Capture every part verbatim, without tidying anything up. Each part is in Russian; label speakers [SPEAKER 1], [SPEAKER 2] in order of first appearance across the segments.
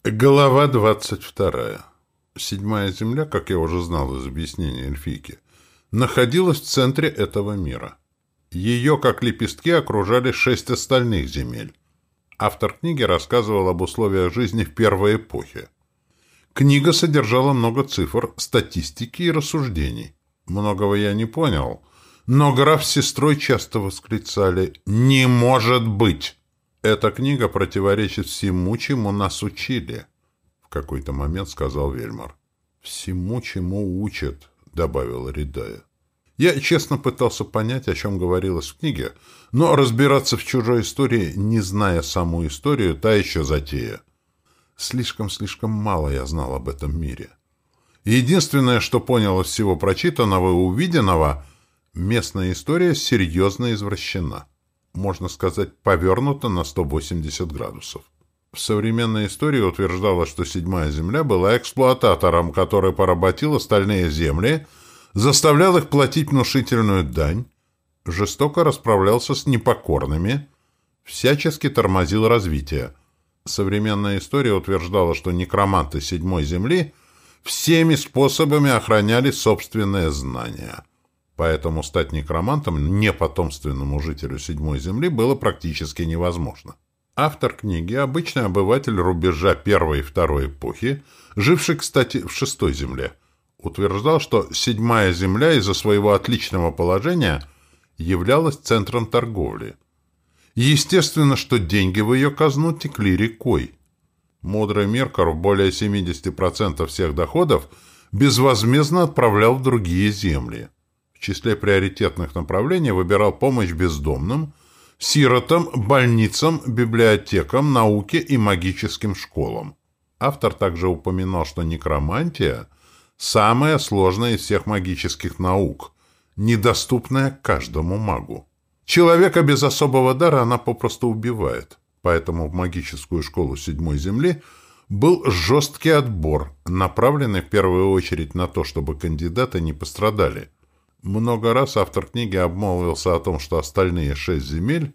[SPEAKER 1] Глава двадцать вторая. Седьмая земля, как я уже знал из объяснения эльфийки, находилась в центре этого мира. Ее, как лепестки, окружали шесть остальных земель. Автор книги рассказывал об условиях жизни в первой эпохе. Книга содержала много цифр, статистики и рассуждений. Многого я не понял, но граф с сестрой часто восклицали «Не может быть!». Эта книга противоречит всему, чему нас учили, — в какой-то момент сказал Вельмар. Всему, чему учат, — добавила Ридая. Я честно пытался понять, о чем говорилось в книге, но разбираться в чужой истории, не зная саму историю, та еще затея. Слишком-слишком мало я знал об этом мире. Единственное, что понял из всего прочитанного и увиденного, местная история серьезно извращена. Можно сказать, повернута на сто восемьдесят градусов. В современной истории утверждалось, что Седьмая Земля была эксплуататором, который поработил остальные земли, заставлял их платить внушительную дань, жестоко расправлялся с непокорными, всячески тормозил развитие. Современная история утверждала, что некроманты Седьмой Земли всеми способами охраняли собственные знания. Поэтому стать некромантом, непотомственному жителю Седьмой Земли, было практически невозможно. Автор книги — обычный обыватель рубежа Первой и Второй эпохи, живший, кстати, в Шестой Земле, утверждал, что Седьмая Земля из-за своего отличного положения являлась центром торговли. Естественно, что деньги в ее казну текли рекой. Мудрый Миркор более семьдесят процентов всех доходов безвозмездно отправлял в другие земли. В числе приоритетных направлений выбирал помощь бездомным, сиротам, больницам, библиотекам, науке и магическим школам. Автор также упоминал, что некромантия – самая сложная из всех магических наук, недоступная каждому магу. Человека без особого дара она попросту убивает, поэтому в магическую школу Седьмой Земли был жесткий отбор, направленный в первую очередь на то, чтобы кандидаты не пострадали. Много раз автор книги обмолвился о том, что остальные шесть земель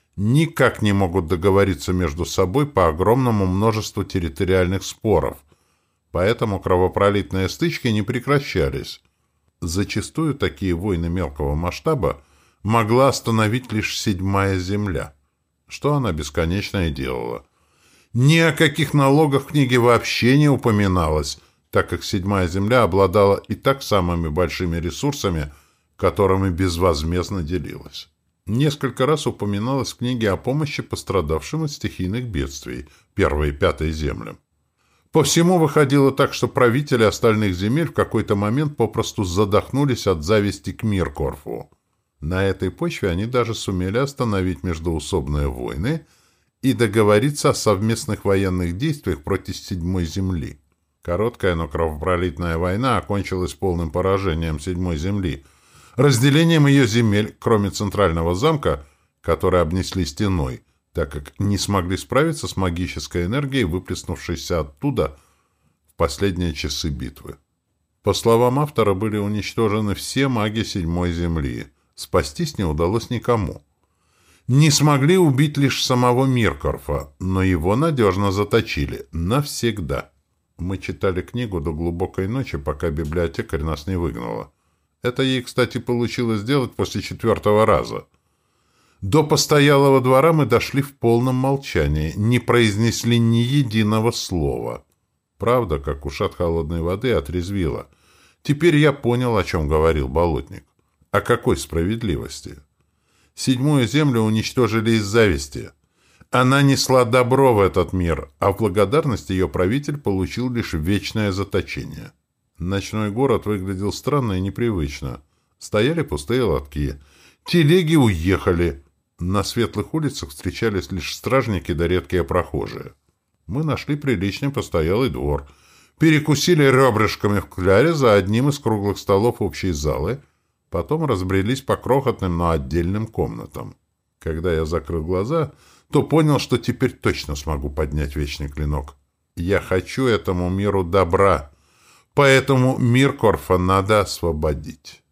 [SPEAKER 1] никак не могут договориться между собой по огромному множеству территориальных споров, поэтому кровопролитные стычки не прекращались. Зачастую такие войны мелкого масштаба могла остановить лишь Седьмая Земля, что она бесконечно и делала. Ни о каких налогах в книге вообще не упоминалось, так как Седьмая Земля обладала и так самыми большими ресурсами, которыми безвозмездно делилась. Несколько раз упоминалось в книге о помощи пострадавшим от стихийных бедствий Первой и Пятой землям. По всему выходило так, что правители остальных земель в какой-то момент попросту задохнулись от зависти к Миркорфу. На этой почве они даже сумели остановить междоусобные войны и договориться о совместных военных действиях против Седьмой Земли. Короткая, но кровопролитная война окончилась полным поражением Седьмой Земли, разделением ее земель, кроме центрального замка, который обнесли стеной, так как не смогли справиться с магической энергией, выплеснувшейся оттуда в последние часы битвы. По словам автора, были уничтожены все маги Седьмой Земли. Спастись не удалось никому. Не смогли убить лишь самого Миркорфа, но его надежно заточили. Навсегда. Мы читали книгу до глубокой ночи, пока библиотекарь нас не выгнала. Это ей, кстати, получилось сделать после четвертого раза. До постоялого двора мы дошли в полном молчании, не произнесли ни единого слова. Правда, как ушат холодной воды, отрезвила. Теперь я понял, о чем говорил болотник. О какой справедливости? Седьмую землю уничтожили из зависти. Она несла добро в этот мир, а в благодарность ее правитель получил лишь вечное заточение. Ночной город выглядел странно и непривычно. Стояли пустые лотки. Телеги уехали. На светлых улицах встречались лишь стражники да редкие прохожие. Мы нашли приличный постоялый двор. Перекусили ребрышками в кляре за одним из круглых столов общей залы. Потом разбрелись по крохотным, но отдельным комнатам. Когда я закрыл глаза, то понял, что теперь точно смогу поднять вечный клинок. Я хочу этому миру добра. Поэтому Миркорфа надо освободить.